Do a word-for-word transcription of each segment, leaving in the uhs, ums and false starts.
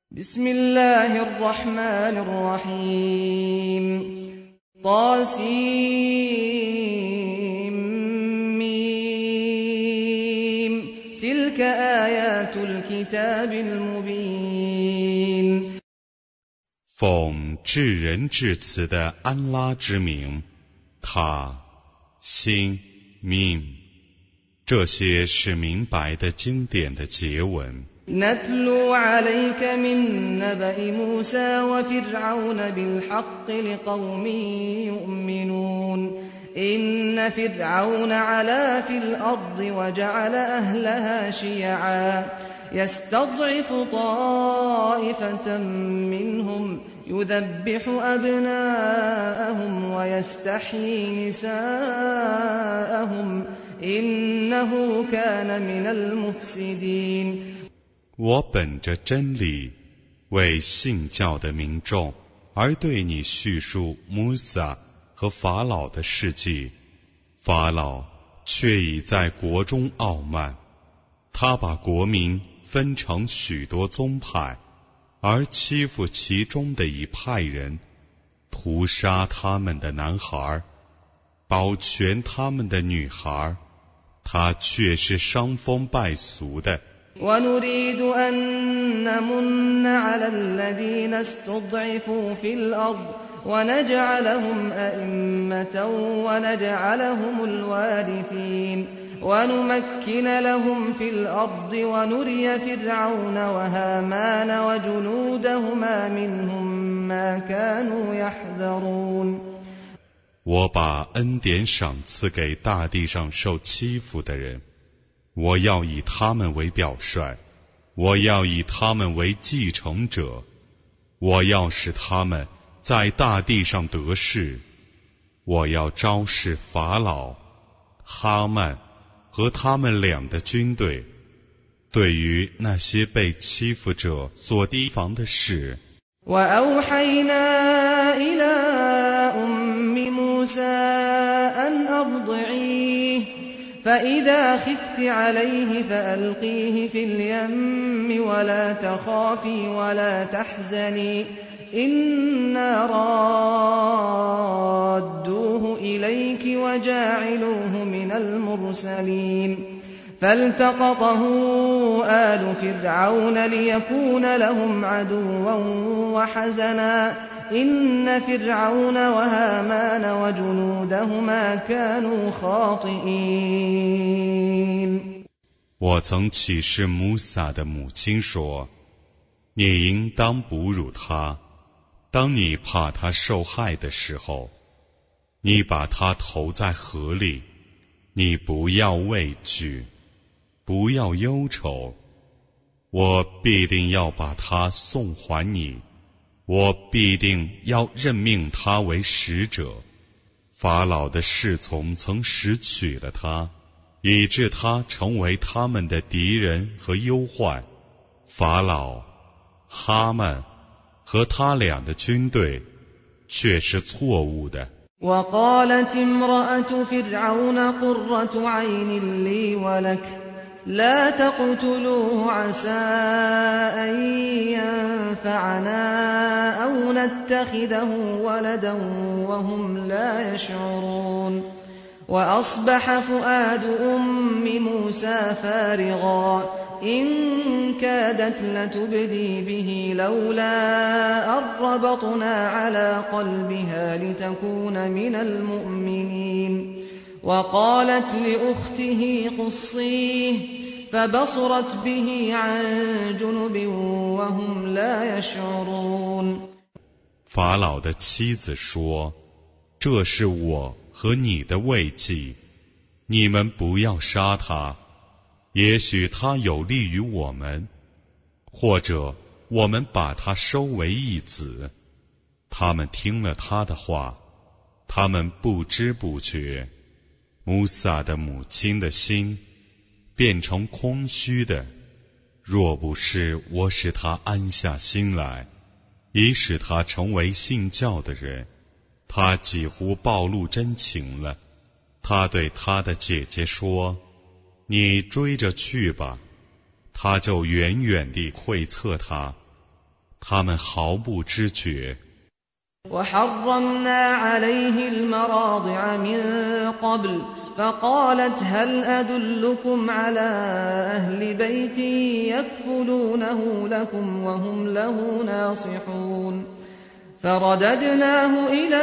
بسم الله الرحمن الرحيم طاسيم تلك آيات الكتاب المبين 奉至仁至慈的安拉之名，他心命，这些是明白的经典的结文。 نتلو عليك من نبأ موسى وفرعون بالحق لقوم يؤمنون إن فرعون علا في الأرض وجعل أهلها شيعا يستضعف طائفة منهم يذبح أبناءهم ويستحيي نساءهم إنه كان من المفسدين 我本着真理为信教的民众而对你叙述穆萨和法老的事迹，法老却已在国中傲慢，他把国民分成许多宗派，而欺负其中的一派人，屠杀他们的男孩，保全他们的女孩，他却是伤风败俗的。 ونريد أن نمن على الذين استضعفوا في الأرض ونجعلهم أئمة ونجعلهم الوارثين ونمكن لهم في الأرض ونري فرعون وهامان وجنودهما منهم ما كانوا يحذرون 我把恩典赏赐给大地上受欺负的人，我要以他们为表率，我要以他们为继承者，我要使他们在大地上得势，我要招示法老、哈曼和他们俩的军队，对于那些被欺负者所提防的事。 وأوحينا إلى أم موسى أن أرضعيه فإذا خفت عليه فألقيه في اليم ولا تخافي ولا تحزني إنا رادوه إليك وجاعلوه من المرسلين فالتقطه آل فرعون ليكون لهم عدوا وحزنا إن فرعون وهامان وجنودهما كانوا خاطئين 我曾启示穆萨的母亲说，你应当哺乳他，当你怕他受害的时候，你把他投在河里，你不要畏惧，不要忧愁，我必定要把他送还你，我必定要任命他为使者。法老的侍从曾拾取了他，以致他成为他们的敌人和忧患。法老、哈曼和他俩的军队却是错误的。 وقالت امرأة فرعون قرة عين لي ولك لا تقتلوه عسى أن ينفعنا أو نتخذه ولدا وهم لا يشعرون وأصبح فؤاد أم موسى فارغا إن كادت لتبدي به لولا أن ربطنا على قلبها لتكون من المؤمنين وقالت لأخته قصيه فبصرت به عن جنب وهم لا يشعرون 法老的妻子说，这是我和你的慰藉，你们不要杀他，也许他有利于我们，或者我们把他收为义子。他们听了他的话，他们不知不觉，穆萨的母亲的心变成空虚的，若不是我使他安下心来，以使他成为信教的人，他几乎暴露真情了。他对他的姐姐说，你追着去吧，他就远远地窥测他， 他们毫不知觉。 وحرمنا عليه المراضع من قبل فقالت هل أدلكم على أهل بيت يكفلونه لكم وهم له ناصحون فرددناه إلى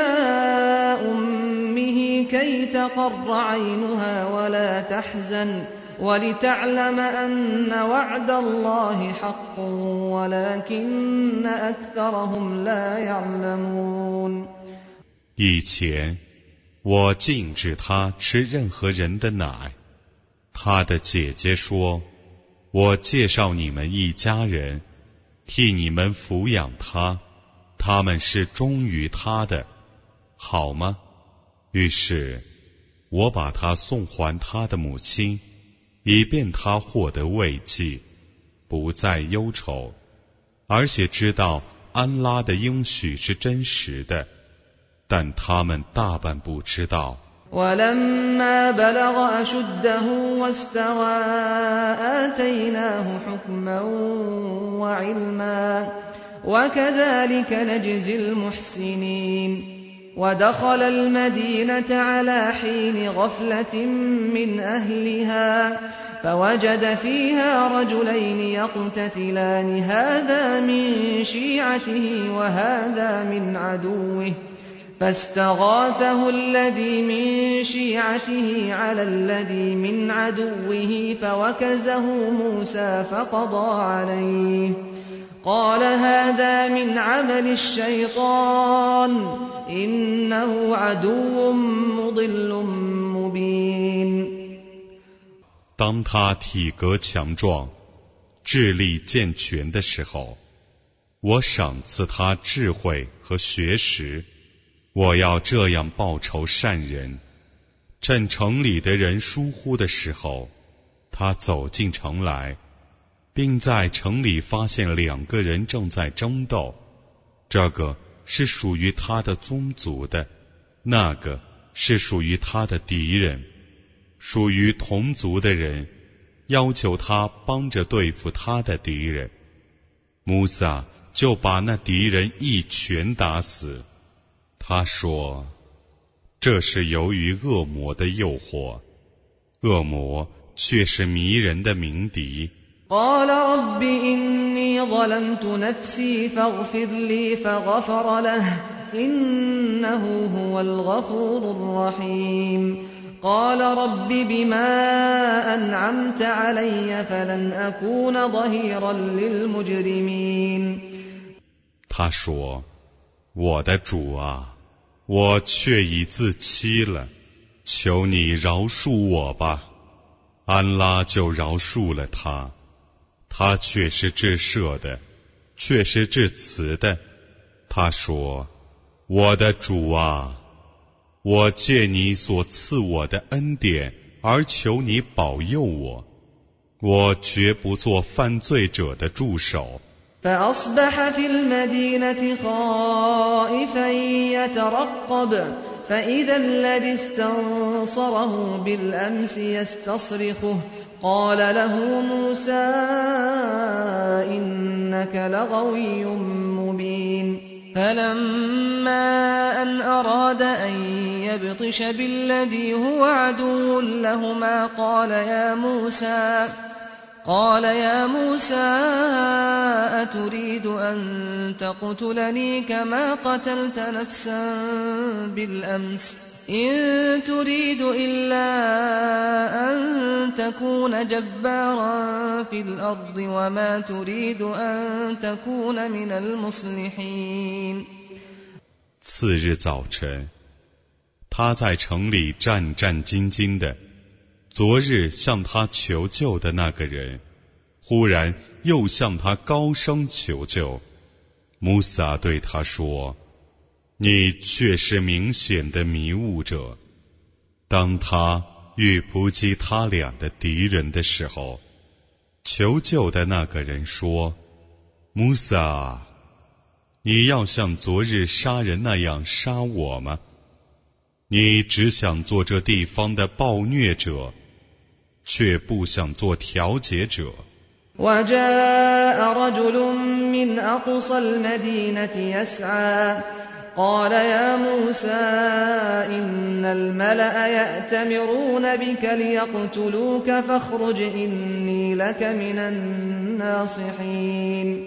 أمه كي تقر عينها ولا تحزن ولتعلم أن وعد الله حق ولكن أكثرهم لا يعلمون。 以前我禁止他吃任何人的奶。他的姐姐说，我介绍你们一家人，替你们抚养他，他们是忠于他的，好吗？于是我把他送还他的母亲，以便他获得慰藉，不再忧愁，而且知道安拉的应许是真实的，但他们大半不知道。 ولما بلغ أشده واستوى آتيناه حكما وعلما وكذلك نجزي المحسنين ودخل المدينة على حين غفلة من أهلها فوجد فيها رجلين يقتتلان هذا من شيعته وهذا من عدوه فاستغاثه الذي من شيعته على الذي من عدوه فوكزه موسى فقضى عليه قال هذا من عمل الشيطان إنه عدو مضل مبين。 当他体格强壮，智力健全的时候，我赏赐他智慧和学识。我要这样报酬善人。趁城里的人疏忽的时候，他走进城来，并在城里发现两个人正在争斗，这个是属于他的宗族的，那个是属于他的敌人。属于同族的人要求他帮着对付他的敌人，穆萨就把那敌人一拳打死。他说，这是由于恶魔的诱惑，恶魔却是迷人的鸣笛。 قال رب إني ظلمت نفسي فاغفر لي فغفر له إنه هو الغفور الرحيم قال رب بما أنعمت علي فلن أكون ظهيرا للمجرمين。 他说，我的主啊，我确已自欺了，求你饶恕我吧。安拉就饶恕了他，他却是至赦的，却是至慈的。他说，我的主啊，我借你所赐我的恩典而求你保佑我，我绝不做犯罪者的助手。 فأصبح في المدينة خائفا يترقب فإذا الذي استنصره بالأمس يستصرخه قال له موسى إنك لغوي مبين فلما أن أراد أن يبطش بالذي هو عدو لهما قال يا موسى قال يا موسى أتريد أن تقتلني كما قتلت نفسا بالأمس إن تريد إلا أن تكون جبارا في الأرض وما تريد أن تكون من المصلحين。 次日早晨，他在城里战战兢兢的。昨日向他求救的那个人，忽然又向他高声求救。穆萨对他说，你却是明显的迷雾者。当他欲扑击他俩的敌人的时候，求救的那个人说，穆萨，你要像昨日杀人那样杀我吗？你只想做这地方的暴虐者，却不想做调解者。 وجاء رجل من أقصى المدينة يسعى قال يا موسى إن الملأ يأتمرون بك ليقتلوك فاخرج إني لك من الناصحين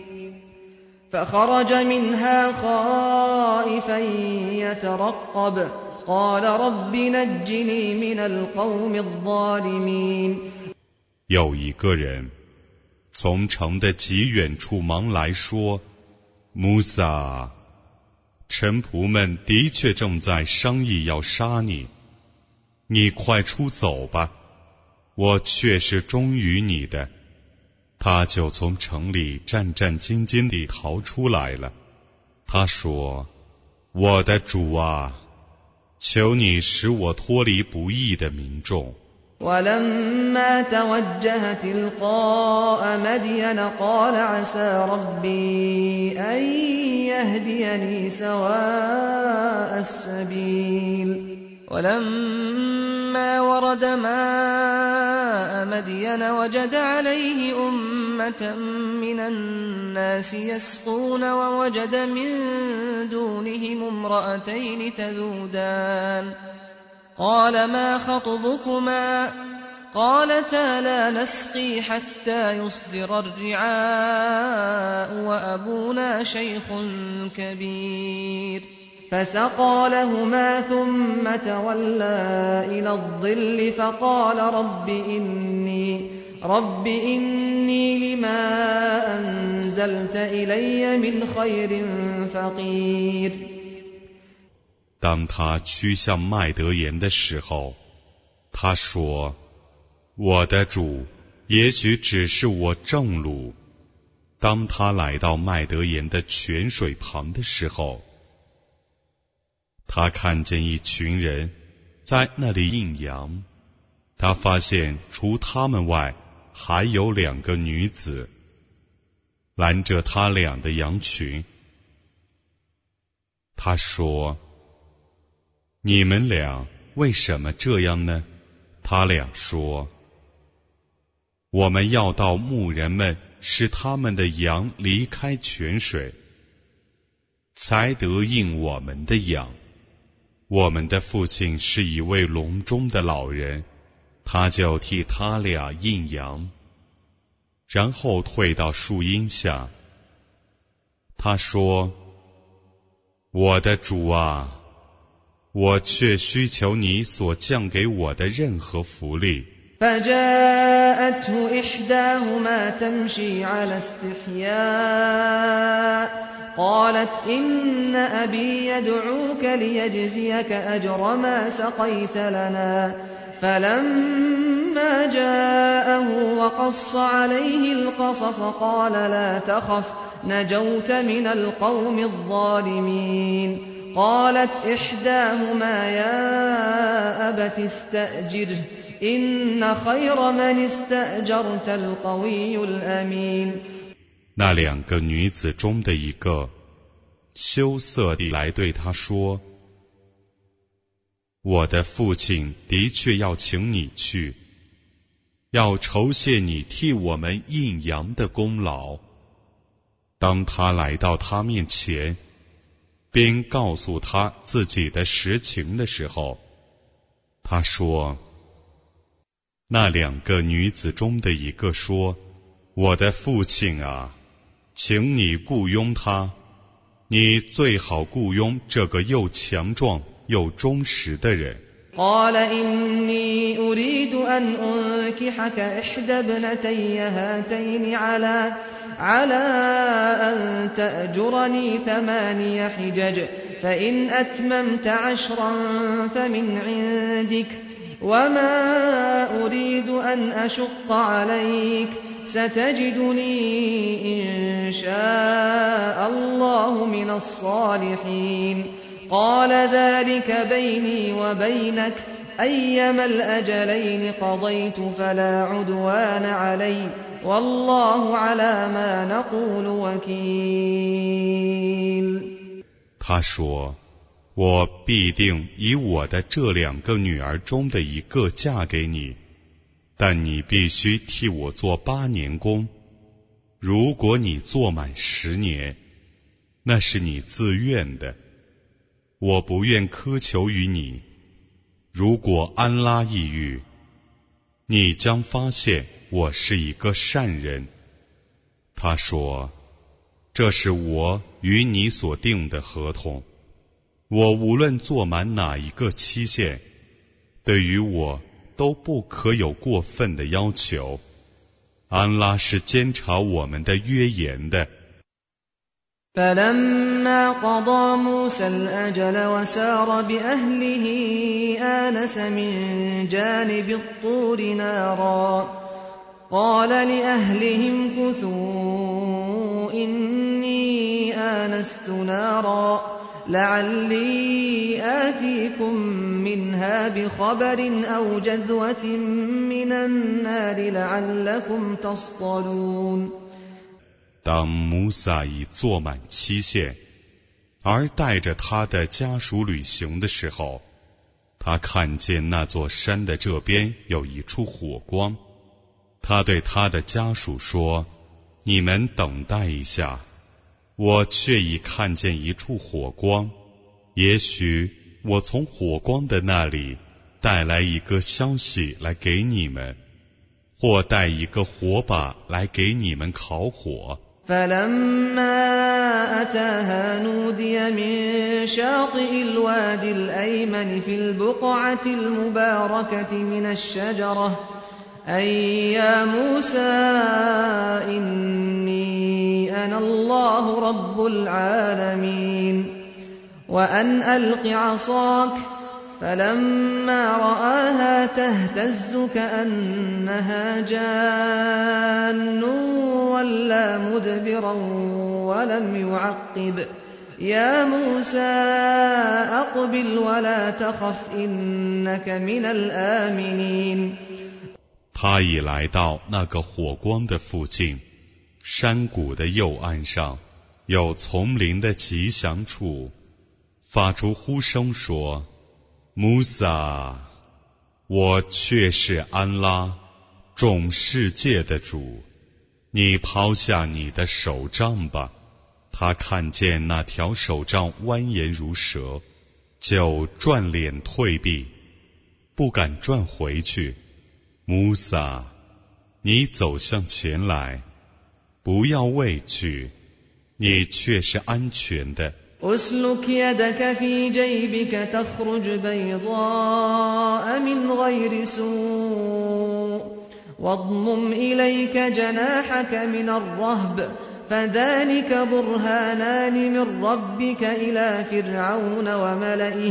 فخرج منها خائفا يترقب قال رب نجني من القوم الظالمين。 有一个人从城的极远处忙来说，穆萨，臣仆们的确正在商议要杀你，你快出走吧，我却是忠于你的。他就从城里战战兢兢地逃出来了。他说，我的主啊，求你使我脱离不义的民众。 ولما توجه تلقاء مدين قال عسى ربي أن يهديني سواء السبيل ولما ورد ماء مدين وجد عليه أمة من الناس يسقون ووجد من دونهم امرأتين تذودان قال ما خطبكما قالتا لا نسقي حتى يصدر الرعاء وأبونا شيخ كبير فسقى لهما ثم تولى إلى الظل فقال رب إني, رب إني لما أنزلت إلي من خير فقير。 当他趋向麦德言的时候，他说，我的主，也许只是我正路。当他来到麦德言的泉水旁的时候，他看见一群人在那里饮羊，他发现除他们外还有两个女子拦着他俩的羊群。他说，你们俩为什么这样呢？他俩说，我们要到牧人们使他们的羊离开泉水，才得应我们的养。我们的父亲是一位笼中的老人，他就替他俩应羊，然后退到树荫下。他说，我的主啊，我却需求你所降给我的任何福利。 فجاءته إحداهما تمشي على استحياء قالت إن أبي يدعوك ليجزيك أجر ما سقيت لنا فلما جاءه وقص عليه القصص قال لا تخف نجوت من القوم الظالمين قالت إحداهما يا أبت استأجره إن خير من استأجرت القوي الأمين。 那两个女子中的一个羞涩地来对他说，我的父亲的确要请你去，要酬谢你替我们应羊的功劳。当他来到他面前，并告诉他自己的实情的时候，他说，那两个女子中的一个说，我的父亲啊，请你雇佣他，你最好雇佣这个又强壮又忠实的人。 قال إني أريد أن أنكحك إحدى ابنتي هاتين على على أن تأجرني ثماني حجج فإن أتممت عشرا فمن عندك وما أريد أن أشق عليك ستجدني إن شاء الله من الصالحين قال ذلك بيني وبينك أيما الأجلين قضيت فلا عدوان علي والله على ما نقول وكيل。 他说，我必定以我的这两个女儿中的一个嫁给你，但你必须替我做八年工， 如果你做满十年，那是你自愿的，我不愿苛求于你。如果安拉抑郁，你将发现我是一个善人。他说，这是我与你所定的合同，我无论做满哪一个期限，对于我都不可有过分的要求。安拉是监察我们的约言的。 فلما قضى موسى الأجل وسار بأهله آنس من جانب الطور نارا قال لأهلهم كثوا إني آنست نارا لعلي آتيكم منها بخبر أو جذوة من النار لعلكم تصطلون。 当穆萨已做满期限，而带着他的家属旅行的时候，他看见那座山的这边有一处火光。他对他的家属说：“你们等待一下，我却已看见一处火光，也许我从火光的那里带来一个消息来给你们，或带一个火把来给你们烤火。” فلما أتاها نودي من شاطئ الوادي الأيمن في البقعة المباركة من الشجرة أي يا موسى إني أنا الله رب العالمين وأن ألق عصاك فلما رآها تهتز كأنها جان ولا مدبرا ولم يعقب يا موسى أقبل ولا تخف إنك من الآمنين。 他已来到那个火光的附近，山谷的右岸上有丛林的吉祥处，发出呼声说：“穆萨，我却是安拉，众世界的主，你抛下你的手杖吧。”他看见那条手杖蜿蜒如蛇，就转脸退避，不敢转回去。穆萨，你走向前来，不要畏惧，你却是安全的。 أسلك يدك في جيبك تخرج بيضاء من غير سوء واضمم إليك جناحك من الرهب فذلك برهانان من ربك إلى فرعون وملئه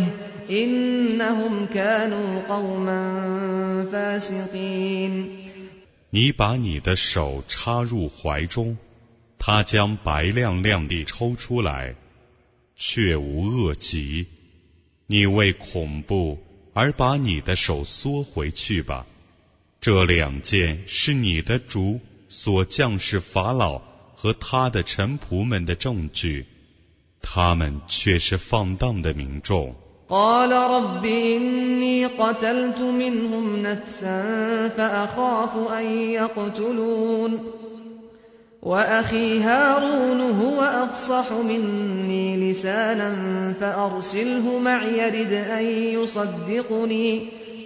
إنهم كانوا قوما فاسقين。 你把你的手插入怀中，他将白亮亮地抽出来，却无恶疾。你为恐怖而把你的手缩回去吧。这两件是你的主所降示法老和他的臣仆们的证据，他们却是放荡的民众。 قال رب إني قتلت منهم نفسا فأخاف أن يقتلون وأخي هارون هو أفصح مني لسانا فأرسله معي يرد أن يصدقني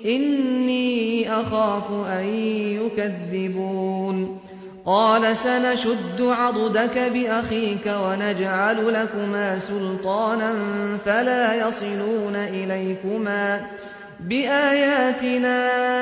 إني أخاف أن يكذبون قال سنشد عضدك بأخيك ونجعل لكما سلطانا فلا يصلون إليكما بآياتنا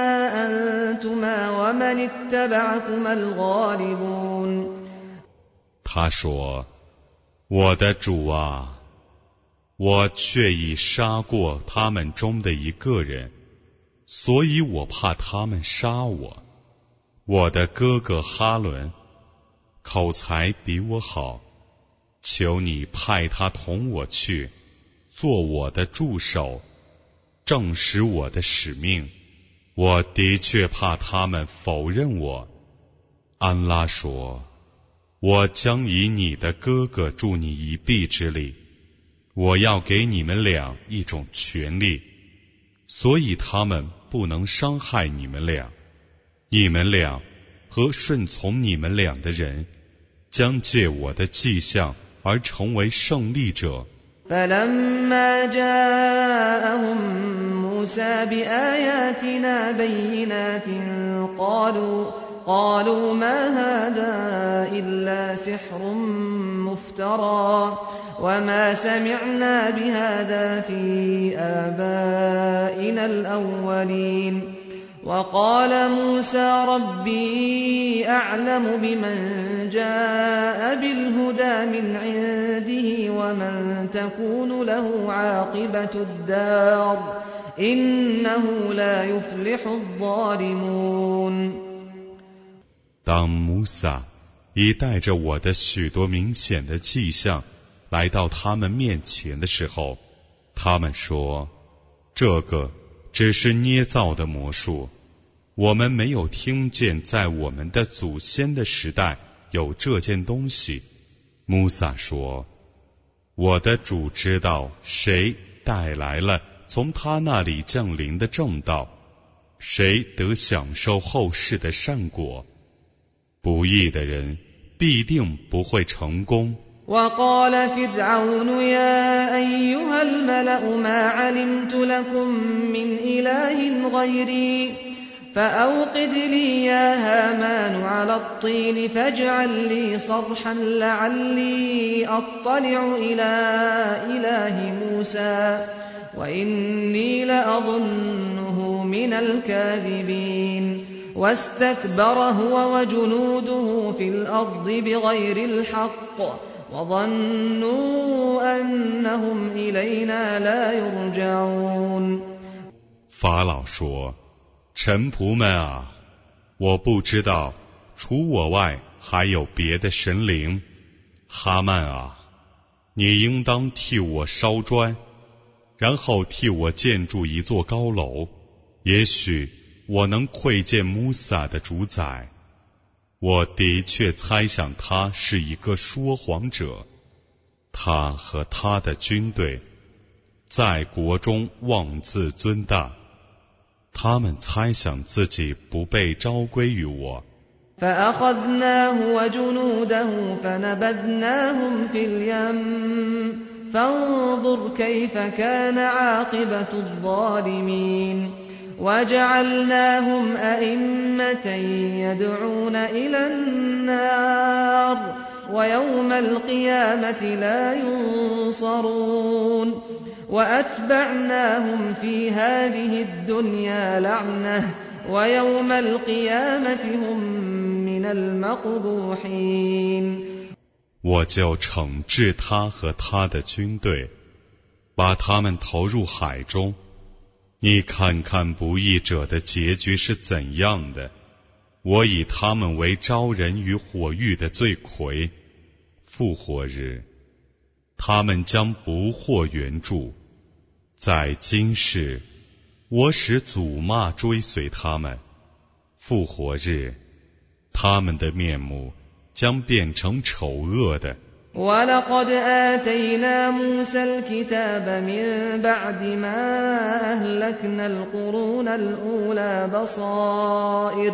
أنتما ومن اتبعكما الغالبون。 他说：“我的主啊，我却已杀过他们中的一个人，所以我怕他们杀我。我的哥哥哈伦口才比我好，求你派他同我去，做我的助手，证实我的使命。我的确怕他们否认我。”安拉说：“我将以你的哥哥助你一臂之力，我要给你们俩一种权利，所以他们不能伤害你们俩。你们俩和顺从你们俩的人将借我的迹象而成为胜利者。 فلما جاءهم موسى بآياتنا بينات قالوا قالوا ما هذا إلا سحر مفترى وما سمعنا بهذا في آبائنا الأولين وقال موسى ربي أعلم بمن جاء بالهدى من عنده ومن تكون له عاقبة الدار إنه لا يفلح الظالمون。 当穆萨已带着我的许多明显的迹象来到他们面前的时候，他们说，这个只是捏造的魔术，我们没有听见在我们的祖先的时代有这件东西。穆萨说，我的主知道谁带来了从他那里降临的正道，谁得享受后世的善果。不义的人必定不会成功。 وقال فرعون يا أيها الملأ ما علمت لكم من إله غيري فأوقد لي يا هامان على الطين فاجعل لي صرحا لعلي أطلع إلى إله موسى وإني لأظنه من الكاذبين واستكبر هو وجنوده في الأرض بغير الحق وظنوا أنهم إلينا لا يرجعون。 法老说，臣仆们啊，我不知道除我外还有别的神灵。哈曼啊，你应当替我烧砖，然后替我建筑一座高楼，也许我能窥见穆萨的主宰。我的确猜想他是一个说谎者，他和他的军队在国中妄自尊大，他们猜想自己不被召归于我。 فأخذناه وجنوده فنبذناهم في اليم فانظر كيف كان عاقبة الظالمين وجعلناهم أئمة يدعون إلى النار ويوم القيامة لا ينصرون وأتبعناهم في هذه الدنيا لعنة ويوم القيامة هم من المقبوحين。 我就惩治他和他的军队，把他们投入海中。你看看不义者的结局是怎样的，我以他们为招人于火狱的罪魁。复活日，他们将不获援助。在今世，我使诅骂追随他们。复活日，他们的面目将变成丑恶的。 وَلَقَدْ آتَيْنَا مُوسَى الْكِتَابَ مِنْ بَعْدِ مَا أَهْلَكْنَا الْقُرُونَ الْأُولَى بَصَائِرَ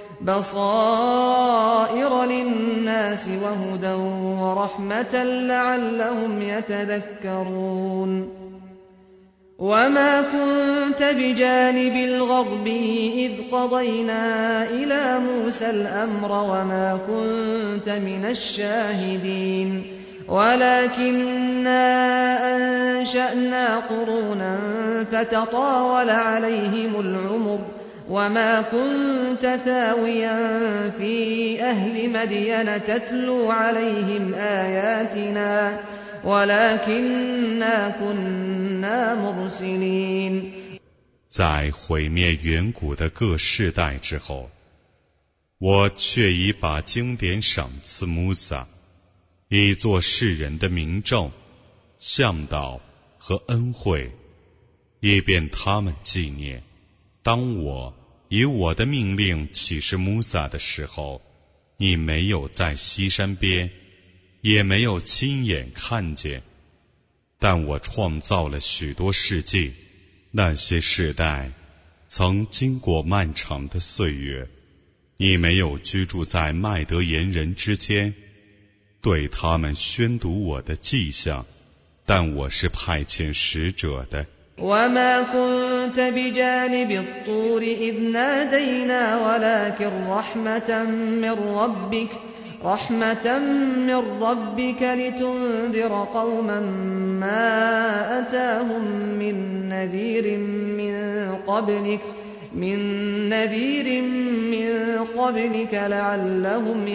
بَصَائِرَ لِلنَّاسِ وَهُدًى وَرَحْمَةً لَعَلَّهُمْ يَتَذَكَّرُونَ وَمَا كُنْتَ بِجَانِبِ الْغَرْبِ إِذْ قَضَيْنَا إِلَى مُوسَى الْأَمْرَ وَمَا كُنْتَ مِنَ الشَّاهِدِينَ وَلَكِنَّا أَنشَأْنَا قُرُونًا فَتَطَاوَلَ عَلَيْهِمُ الْعُمُرُ وَمَا كُنْتَ ثَاوِيًا فِي أَهْلِ مَدْيَنَ تَتْلُو عَلَيْهِمْ آيَاتِنَا وَلَكِنَّا كُنَّا مُرْسِلِينَ。 在毁灭远古的各世代之后，我却已把经典赏赐穆萨，以作世人的明证、向导和恩惠，以便他们纪念。当我以我的命令启示穆萨的时候，你没有在西山边，也没有亲眼看见，但我创造了许多世纪，那些世代曾经过漫长的岁月，你没有居住在麦德言人之间， 对他们宣读我的迹象，但我是派遣使者的。 وما كنت بجانب الطور إذ نادينا ولكن رحمة من ربك رحمة من ربك لتنذر قوما ما أتاهم من نذير من قبلك من نذير من قبلك لعلهم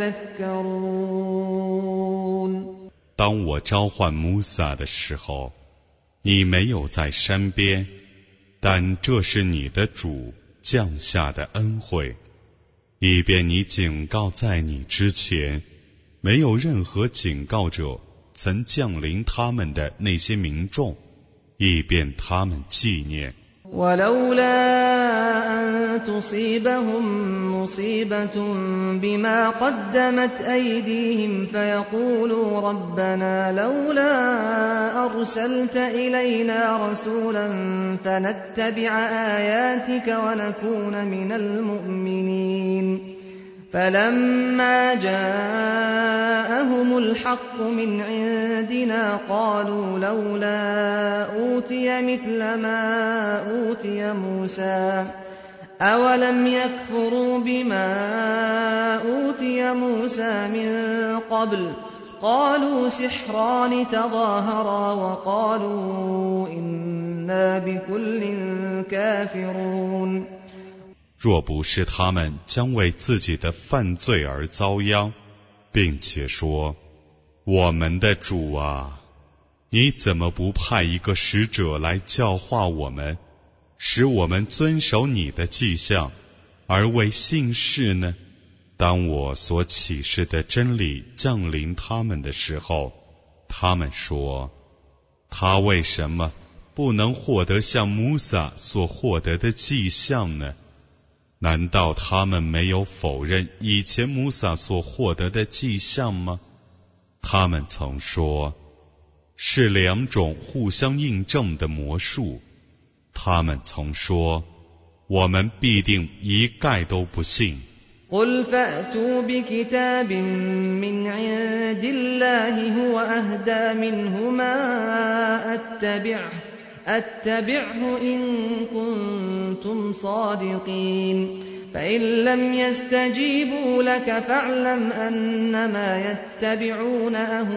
يتذكرون。 当我召唤穆萨的时候，你没有在山边，但这是你的主降下的恩惠，以便你警告在你之前没有任何警告者曾降临他们的那些民众，以便他们纪念。 ولولا أن تصيبهم مصيبة بما قدمت أيديهم فيقولوا ربنا لولا أرسلت إلينا رسولا فنتبع آياتك ونكون من المؤمنين فلما جاءهم الحق من عندنا قالوا لولا أوتي مثل ما أوتي موسى أولم يكفروا بما أوتي موسى من قبل قالوا سحران تظاهرا وقالوا إنا بكل كافرون。 若不是他们将为自己的犯罪而遭殃，并且说，我们的主啊，你怎么不派一个使者来教化我们，使我们遵守你的迹象，而为信士呢？当我所启示的真理降临他们的时候，他们说，他为什么不能获得像穆萨所获得的迹象呢？难道他们没有否认以前穆萨所获得的迹象吗？他们曾说，是两种互相印证的魔术。他们曾说，我们必定一概都不信。 قل فأتوا بكتاب من عند الله هو أهدى منهما أتبعه أتبعه إن كنتم صادقين فإن لم يستجيبوا لك فاعلم أنما يتبعون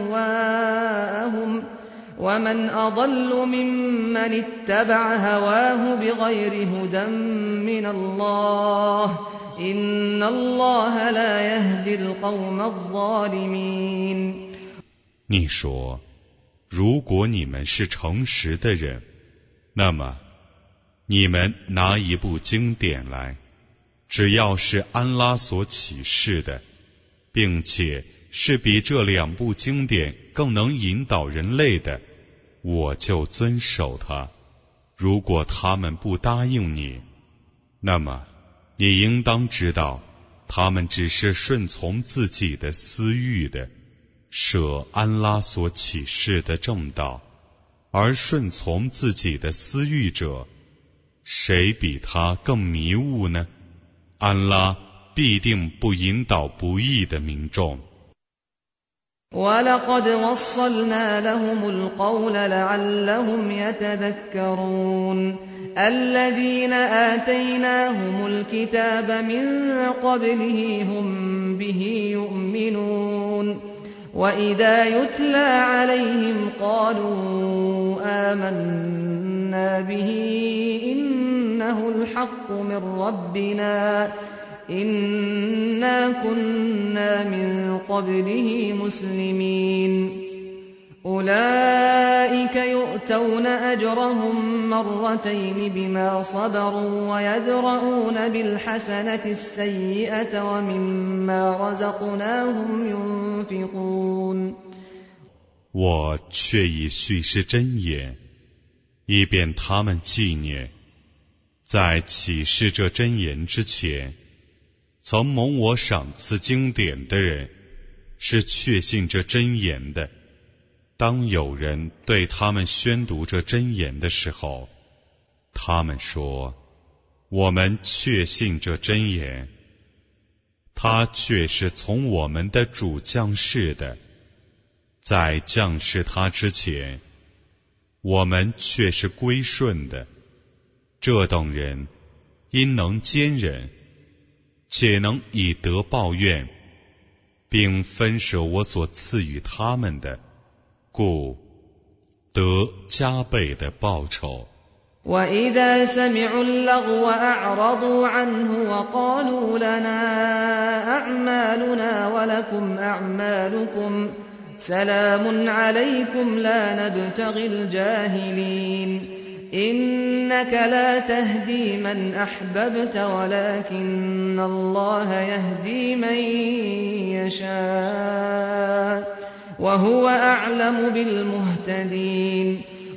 أهواءهم ومن أضل ممن اتبع هواه بغير هدى من الله إن الله لا يهدي القوم الظالمين。 你说，如果你们是诚实的人，那么你们拿一部经典来，只要是安拉所启示的，并且是比这两部经典更能引导人类的，我就遵守它。如果他们不答应你，那么你应当知道，他们只是顺从自己的私欲的，舍安拉所启示的正道，而顺从自己的私欲者，谁比他更迷雾呢？安拉必定不引导不义的民众。 وَلَقَدْ وَصَّلْنَا لَهُمُ الْقَوْلَ لَعَلَّهُمْ يَتَذَكَّرُونَ الَّذِينَ آتَيْنَاهُمُ الْكِتَابَ مِنْ قَبْلِهِ هُمْ بِهِ يُؤْمِنُونَ وَإِذَا يُتْلَى عَلَيْهِمْ قَالُوا آمَنَّا بِهِ إِنَّهُ الْحَقُّ مِنْ رَبِّنَا إِنَّا كُنَّا مِنْ قَبْلِهِ مُسْلِمِينَ أُولَئِكَ يُؤْتَوْنَ أَجْرَهُمْ مَرَّتَيْنِ بِمَا صَبَرُوا وَيَدْرَءُونَ بِالْحَسَنَةِ السَّيِّئَةَ وَمِمَّا رَزَقْنَاهُمْ يُنْفِقُونَ。 我却已叙事真言，以便他们纪念，在启示这真言之前，曾蒙我赏赐经典的人，是确信这真言的。当有人对他们宣读这真言的时候，他们说，我们确信这真言。 他却是从我们的主降世的，在降世他之前，我们却是归顺的。这等人因能坚忍，且能以德报怨，并分舍我所赐予他们的，故得加倍的报酬。 وَإِذَا سَمِعُوا اللَّغْوَ أَعْرَضُوا عَنْهُ وَقَالُوا لَنَا أَعْمَالُنَا وَلَكُمْ أَعْمَالُكُمْ سَلَامٌ عَلَيْكُمْ لَا نَبْتَغِي الْجَاهِلِينَ إِنَّكَ لَا تَهْدِي مَنْ أَحْبَبْتَ وَلَكِنَّ اللَّهَ يَهْدِي مَن يَشَاءُ وَهُوَ أَعْلَمُ بِالْمُهْتَدِينَ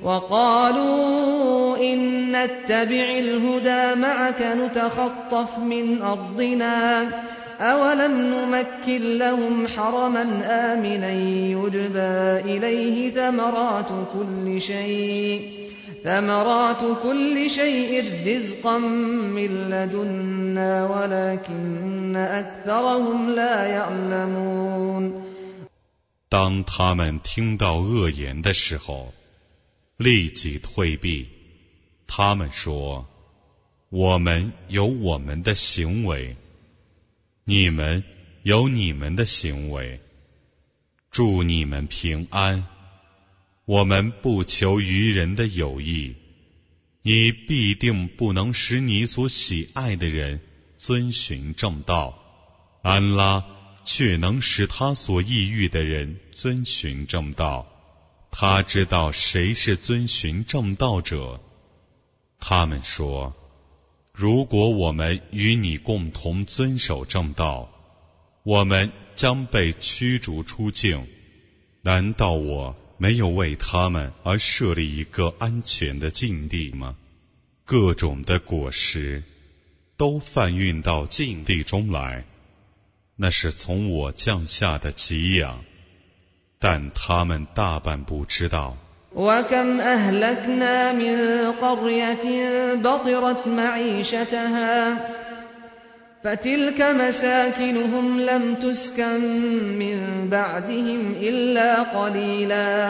وَقَالُوا إِن نَّتَّبِعِ الْهُدَىٰ مَعَكَ نُتَخَطَّفْ مِنْ أَرْضِنَا أَوَلَمْ نُمَكِّن لَّهُمْ حَرَمًا آمِنًا يُجْبَىٰ إِلَيْهِ ثَمَرَاتُ كُلِّ شَيْءٍ ثَمَرَاتُ كُلِّ شَيْءٍ رِّزْقًا مِّن لَّدُنَّا وَلَكِنَّ أَكْثَرَهُمْ لَا يَعْلَمُونَ 当他们听到恶言的时候，立即退避。他们说，我们有我们的行为，你们有你们的行为，祝你们平安。我们不求于人的有益，你必定不能使你所喜爱的人遵循正道，安拉却能使他所抑郁的人遵循正道。他知道谁是遵循正道者。他们说，如果我们与你共同遵守正道，我们将被驱逐出境。难道我没有为他们而设立一个安全的境地吗？各种的果实都贩运到境地中来，那是从我降下的给养，但他们大半不知道。 وَكَمْ أَهْلَكْنَا مِنْ قَرْيَةٍ بَطِرَتْ مَعِيشَتَهَا فَتِلْكَ مَسَاكِنُهُمْ لَمْ تُسْكَنْ مِنْ بَعْدِهِمْ إِلَّا قَلِيلًا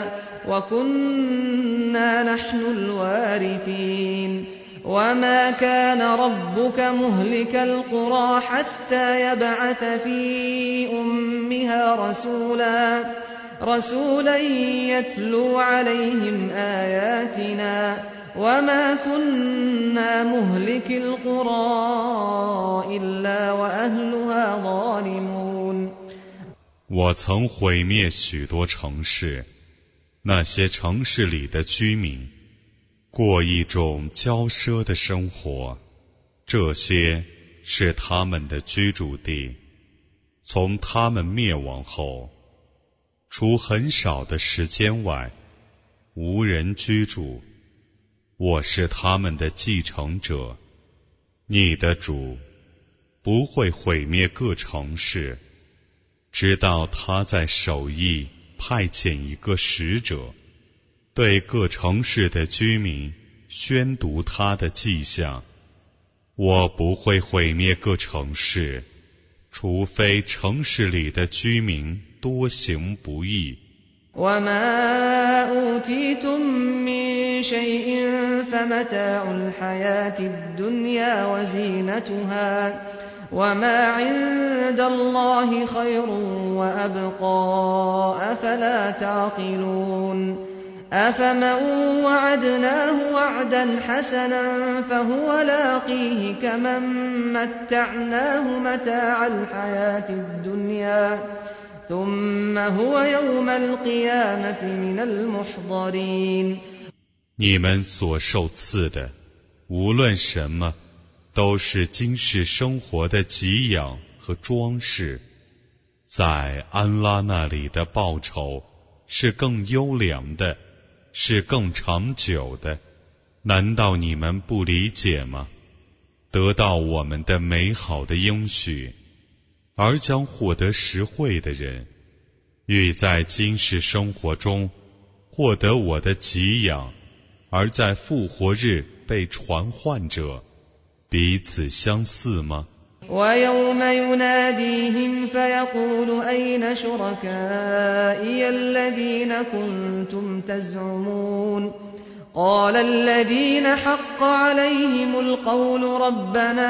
وَكُنَّا نَحْنُ الْوَارِثِينَ وَمَا كَانَ رَبُّكَ مُهْلِكَ الْقُرَىٰ حَتَّى يَبْعَثَ فِي أُمِّهَا رَسُولًا رَسُولًا يَتْلُو عَلَيْهِمْ آيَاتِنَا وَمَا كُنَّا مُهْلِكِي الْقُرَىٰ إِلَّا وَأَهْلُهَا ظَالِمُونَ 我曾毁灭许多城市，那些城市里的居民过一种骄奢的生活，这些是他们的居住地。从他们灭亡后，除很少的时间外，无人居住。我是他们的继承者。你的主不会毁灭各城市，直到他在首邑派遣一个使者，对各城市的居民宣读他的迹象。我不会毁灭各城市，除非城市里的居民多行不义。 وَمَا أُوتِيتُم مِّن شَيْءٍ فَمَتَاعُ الْحَيَاةِ الدُّنْيَا وَزِينَتُهَا وَمَا عِندَ اللَّهِ خَيْرٌ وَأَبْقَىٰ أَفَلَا تَعْقِلُونَ أَفَمَن وَعَدْنَاهُ وَعْدًا حَسَنًا فَهُوَ لَاقِيهِ كَمَن مَّتَّعْنَاهُ مَتَاعَ الْحَيَاةِ الدُّنْيَا ثُمَّ هُوَ يَوْمَ الْقِيَامَةِ مِنَ الْمُحْضَرِينَ 你们所受赐的，无论什么，都是今世生活的给养和装饰，在安拉那里的报酬是更优良的，是更长久的。难道你们不理解吗？得到我们的美好的应许，而将获得实惠的人，与在今世生活中获得我的给养，而在复活日被传唤者，彼此相似吗 ويوم يناديهم فيقول أين شركائي الذين كنتم تزعمون قال الذين حق عليهم القول ربنا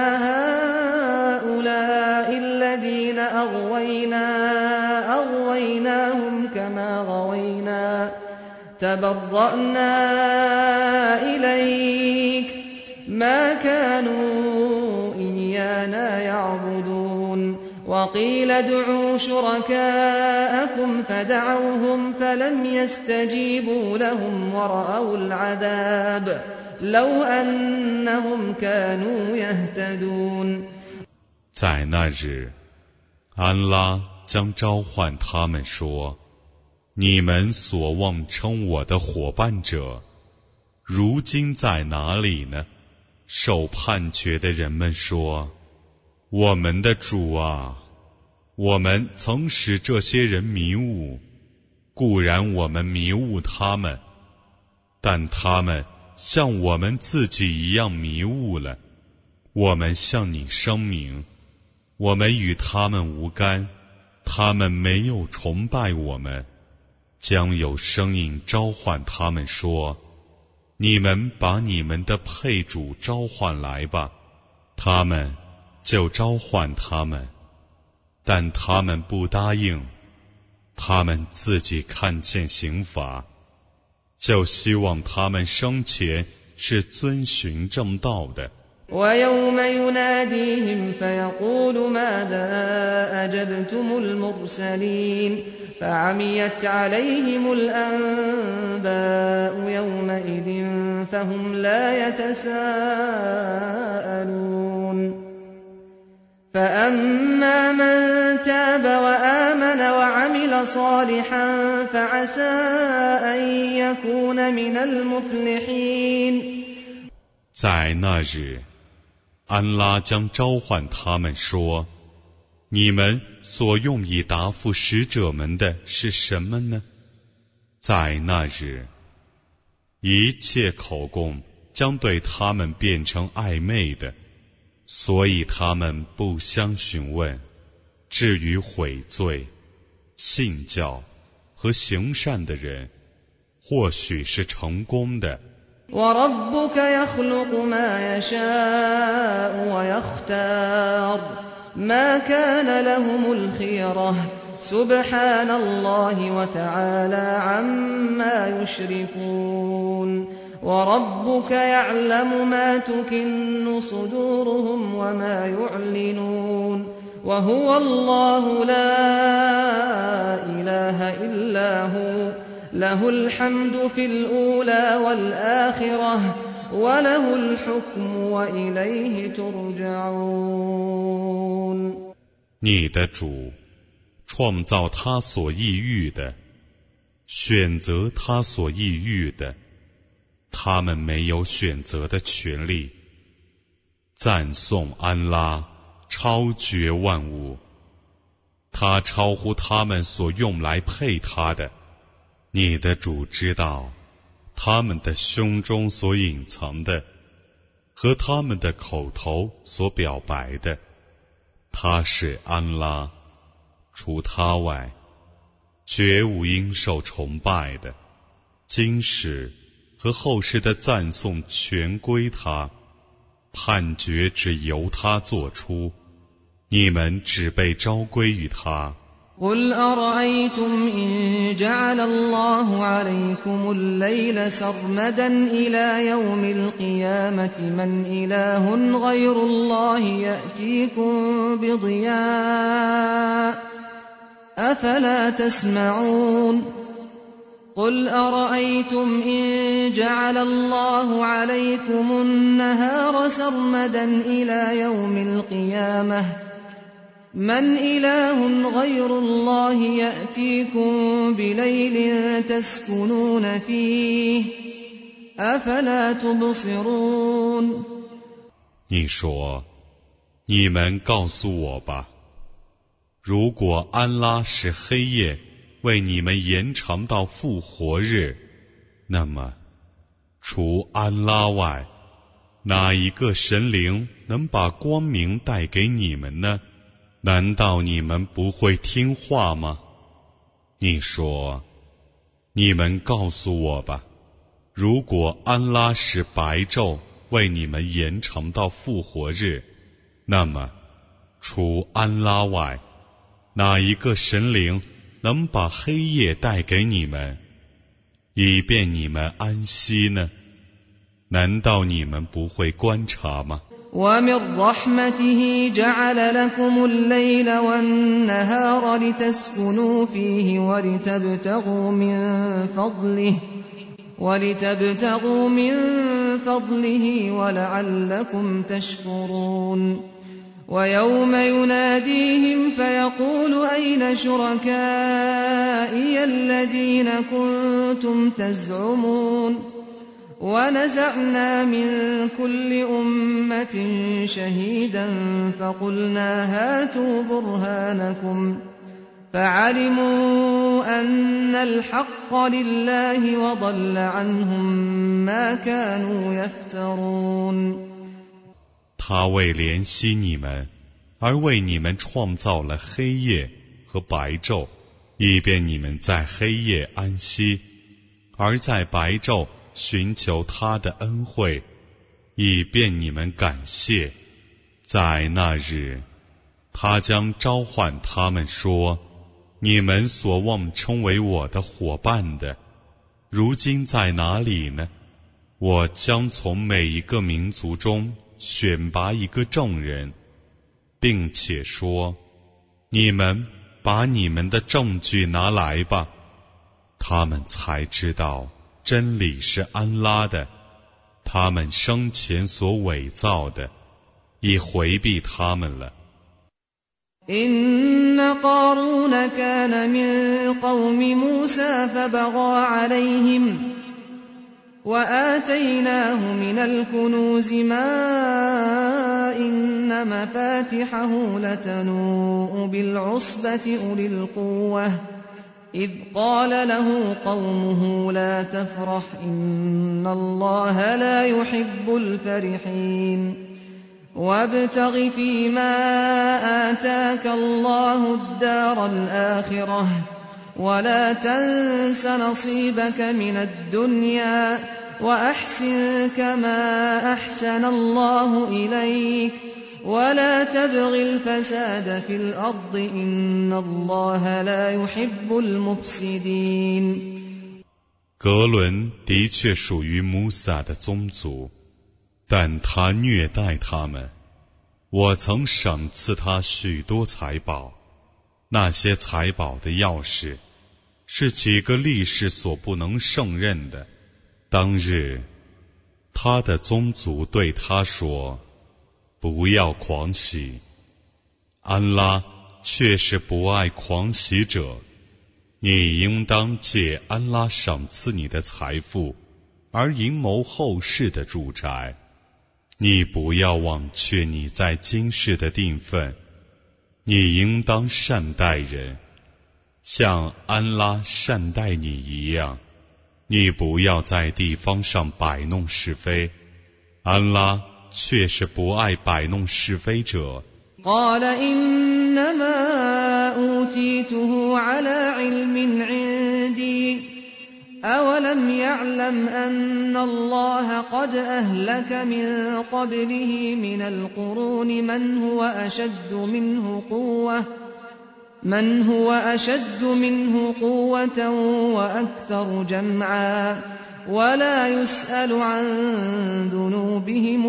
هؤلاء الذين أغوينا أغويناهم كما غوينا تبرأنا إليك ما كانوا إيانا يعبدون وقيل ادعوا شركاءكم فدعوهم فلم يستجيبوا لهم ورأوا العذاب لو أنهم كانوا يهتدون。 在那日，安拉将召唤他们说：你们所妄称我的伙伴者，如今在哪里呢？受判决的人们说：我们的主啊，我们曾使这些人迷雾，固然我们迷雾他们，但他们像我们自己一样迷雾了。我们向你声明，我们与他们无干，他们没有崇拜我们。将有声音召唤他们说：你们把你们的配主召唤来吧。他们就召唤他们，但他们不答应。他们自己看见刑罚，就希望他们生前是遵循正道的。 ويوم يناديهم فيقول ماذا أجبتم المرسلين فعميت عليهم الأنباء يومئذ فهم لا يتساءلون فأما من تاب وآمن وعمل صالحا فعسى أن يكون من المفلحين。 在那日，安拉将召唤他们说：你们所用以答复使者们的是什么呢？在那日，一切口供将对他们变成暧昧的，所以他们不相询问。至于悔罪、信教和行善的人，或许是成功的。 وَرَبُّكَ يَخْلُقُ مَا يَشَاءُ وَيَخْتَارُ مَا كَانَ لَهُمُ الْخِيَرَةُ سُبْحَانَ اللَّهِ وَتَعَالَى عَمَّا يُشْرِكُونَ وَرَبُّكَ يَعْلَمُ مَا تُكِنُّ صُدُورُهُمْ وَمَا يُعْلِنُونَ وَهُوَ اللَّهُ لَا إِلَٰهَ إِلَّا هُوَ له الحمد في الأولى والآخرة وله الحكم وإليه ترجعون。 你的主创造他所意欲的，选择他所意欲的，他们没有选择的权利。赞颂安拉，超绝万物，他超乎他们所用来配他的。你的主知道他们的胸中所隐藏的和他们的口头所表白的。他是安拉，除他外绝无应受崇拜的。今世和后世的赞颂全归他，判决只由他做出，你们只被召归于他。 قل أرأيتم إن جعل الله عليكم الليل سرمدا إلى يوم القيامة من إله غير الله يأتيكم بضياء أفلا تسمعون قل أرأيتم إن جعل الله عليكم النهار سرمدا إلى يوم القيامة من إله غير الله يأتيكم بليل تسكنون فيه أفلا تبصرون。 你说，你们告诉我吧，如果安拉使黑夜为你们延长到复活日，那么除安拉外哪一个神灵能把光明带给你们呢？难道你们不会听话吗？你说，你们告诉我吧，如果安拉使白昼为你们延长到复活日，那么除安拉外，哪一个神灵能把黑夜带给你们，以便你们安息呢？难道你们不会观察吗？ ومن رحمته جعل لكم الليل والنهار لتسكنوا فيه ولتبتغوا من فضله ولتبتغوا من فضله ولعلكم تشكرون ويوم يناديهم فيقول أين شركائي الذين كنتم تزعمون ونزعنا من كل أمة شهيدا فقلنا هاتوا برهانكم فعلموا أن الحق لله وضل عنهم ما كانوا يفترون 他为怜惜你们，而为你们创造了黑夜和白昼，以便你们在黑夜安息，而在白昼寻求他的恩惠，以便你们感谢。在那日，他将召唤他们说：你们所妄称为我的伙伴的，如今在哪里呢？我将从每一个民族中选拔一个证人，并且说：你们把你们的证据拿来吧。他们才知道真理是安拉的，他们生前所伪造的已回避他们了。 إن قارون كان من قوم موسى فبغى عليهم وآتيناه من الكنوز ما إن مفاتحه لتنوء بالعصبة أولي القوة إذ قال له قومه لا تفرح إن الله لا يحب الفرحين وابتغ فيما آتاك الله الدار الآخرة ولا تنس نصيبك من الدنيا وأحسن كما أحسن الله إليك ولا تبغ الفساد في الأرض إن الله لا يحب المفسدين 格伦的确属于穆萨的宗族，但他虐待他们。我曾赏赐他许多财宝，那些财宝的钥匙是几个力士所不能胜任的。当日，他的宗族对他说：不要狂喜，安拉却是不爱狂喜者。你应当借安拉赏赐你的财富而营谋后世的住宅。你不要忘却你在今世的定分，你应当善待人，像安拉善待你一样。你不要在地方上摆弄是非，安拉却是不爱摆弄是非者。 قال إنما أوتيته على علم عندي أولم يعلم أن الله قد أهلك من قبله من القرون من هو أشد منه قوة من هو أشد منه قوة وأكثر جمعا ولا يسأل عن ذنوبهم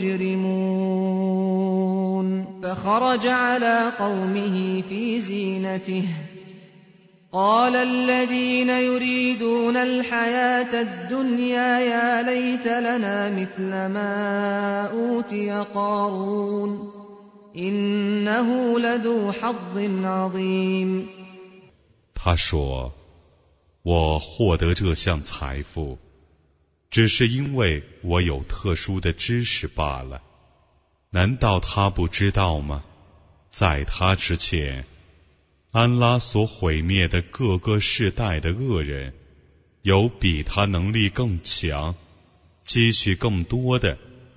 المجرمون فخرج على قومه في زينته قال الذين يريدون الحياة الدنيا يا ليت لنا مثل ما أوتي قارون إنه لذو حظ عظيم 他说，我获得这项财富只是因为我有特殊的知识罢了。难道他不知道吗？在他之前，安拉所毁灭的各个世代的恶人，有比他能力更强、积蓄更多的，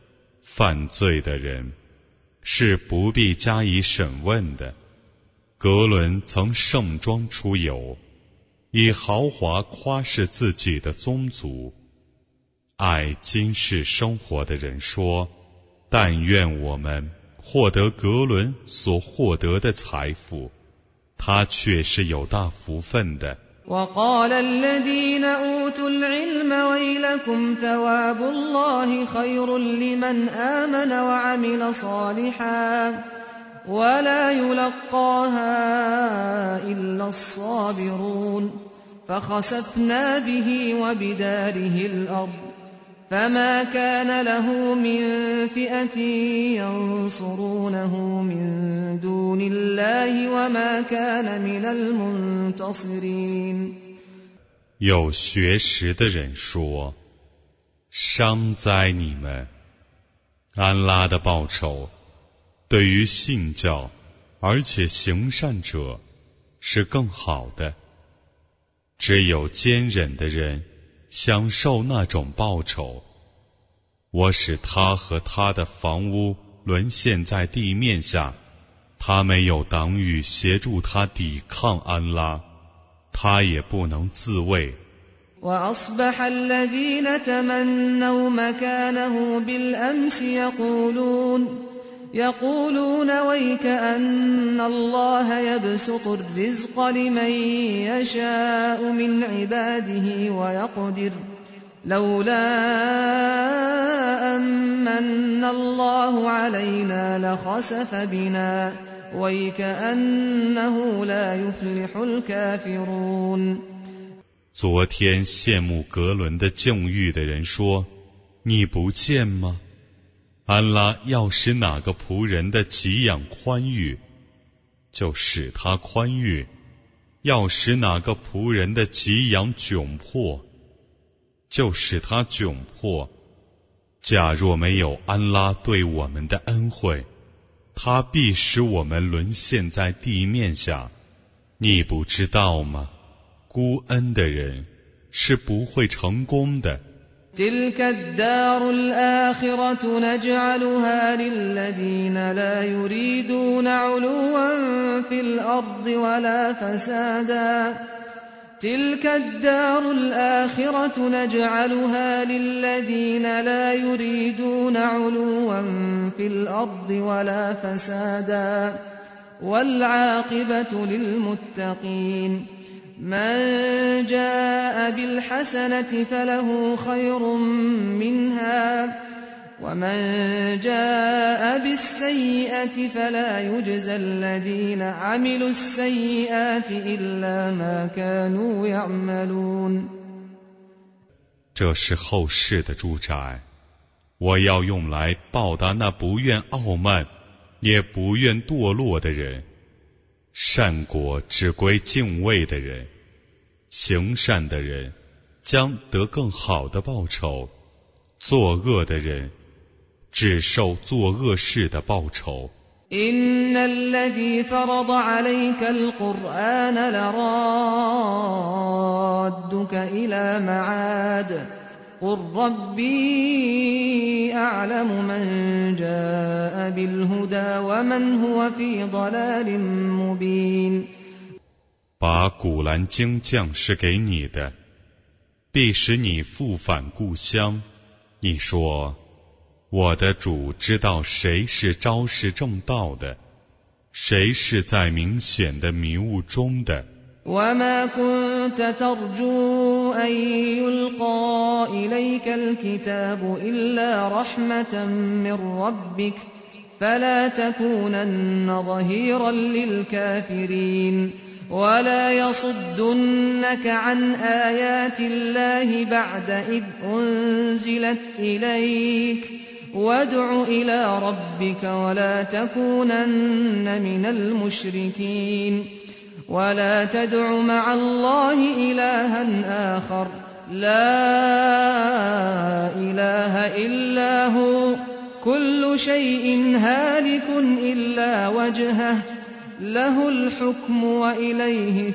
犯罪的人是不必加以审问的。格伦曾盛装出游，以豪华夸示自己的宗族。爱今世生活的人说，但愿我们获得格伦所获得的财富，他却是有大福分的。 وقال الذين أوتوا العلم ويلكم ثواب الله خير لمن آمن وعمل صالحا ولا يلقاها إلا الصابرون فخسفنا به وبداره الأرض فما كان له من فئة ينصرونه من دون الله وما كان من المنتصرين。 有学识的人说，伤哉你们！安拉的报酬对于信教而且行善者是更好的，只有坚忍的人享受那种报酬。我使他和他的房屋沦陷在地面下，他没有党羽协助他抵抗安拉，他也不能自卫。 وأصبح الذين تمنوا مكانه بالأمس يقولون يقولون ويكأن الله يبسط الرزق لمن يشاء من عباده ويقدر لولا أمن الله علينا لخسف بنا ويكأنه لا يفلح الكافرون。 昨天羡慕格伦的境遇的人说，你不见吗？安拉要使哪个仆人的给养宽裕，就使他宽裕；要使哪个仆人的给养窘迫，就使他窘迫。假若没有安拉对我们的恩惠，他必使我们沦陷在地面下。你不知道吗？孤恩的人是不会成功的。 تلك الدار الآخرة نجعلها للذين لا يريدون علوا في الأرض ولا فسادا تلك الدار الآخرة نجعلها للذين لا يريدون علوا في الأرض ولا فسادا والعاقبة للمتقين من جاء بالحسنة فله خير منها ومن جاء بالسيئة فلا يجزى الذين عملوا السيئات إلا ما كانوا يعملون。 这是后世的住宅，我要用来报答那不愿傲慢也不愿堕落的人。善果只归敬畏的人，行善的人将得更好的报酬，作恶的人只受作恶事的报酬。 إن الذي فرض عليك القرآن لرادك إلى معاد قل ربي أعلم من جاء بالهدى ومن هو في ضلال مبين。 把古兰经降示给你的，必使你复返故乡。你说，我的主知道谁是昭示正道的，谁是在明显的迷雾中的。 وما كنت ترجو أن يلقى إليك الكتاب إلا رحمة من ربك فلا تكونن ظهيرا للكافرين ولا يصدنك عن آيات الله بعد إذ أنزلت إليك وادع إلى ربك ولا تكونن من المشركين ولا تدع مع الله إلها آخر لا إله إلا هو كل شيء هالك إلا وجهه له الحكم وإليه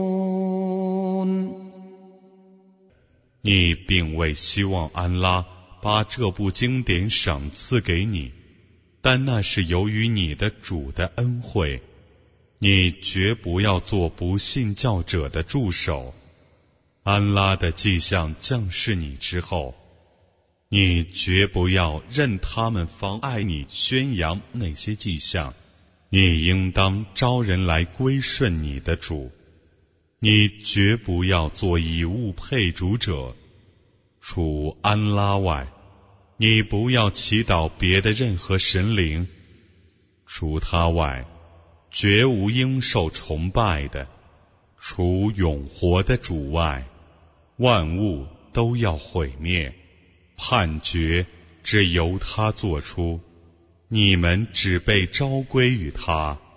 ترجعون。 你并未希望安拉把这部经典赏赐给你，但那是由于你的主的恩惠。你绝不要做不信教者的助手。安拉的迹象降世你之后，你绝不要任他们妨碍你宣扬那些迹象。你应当招人来归顺你的主。你绝不要做以物配主者，除安拉外，你不要祈祷别的任何神灵，除他外，绝无应受崇拜的，除永活的主外，万物都要毁灭，判决只由他做出，你们只被召归于他。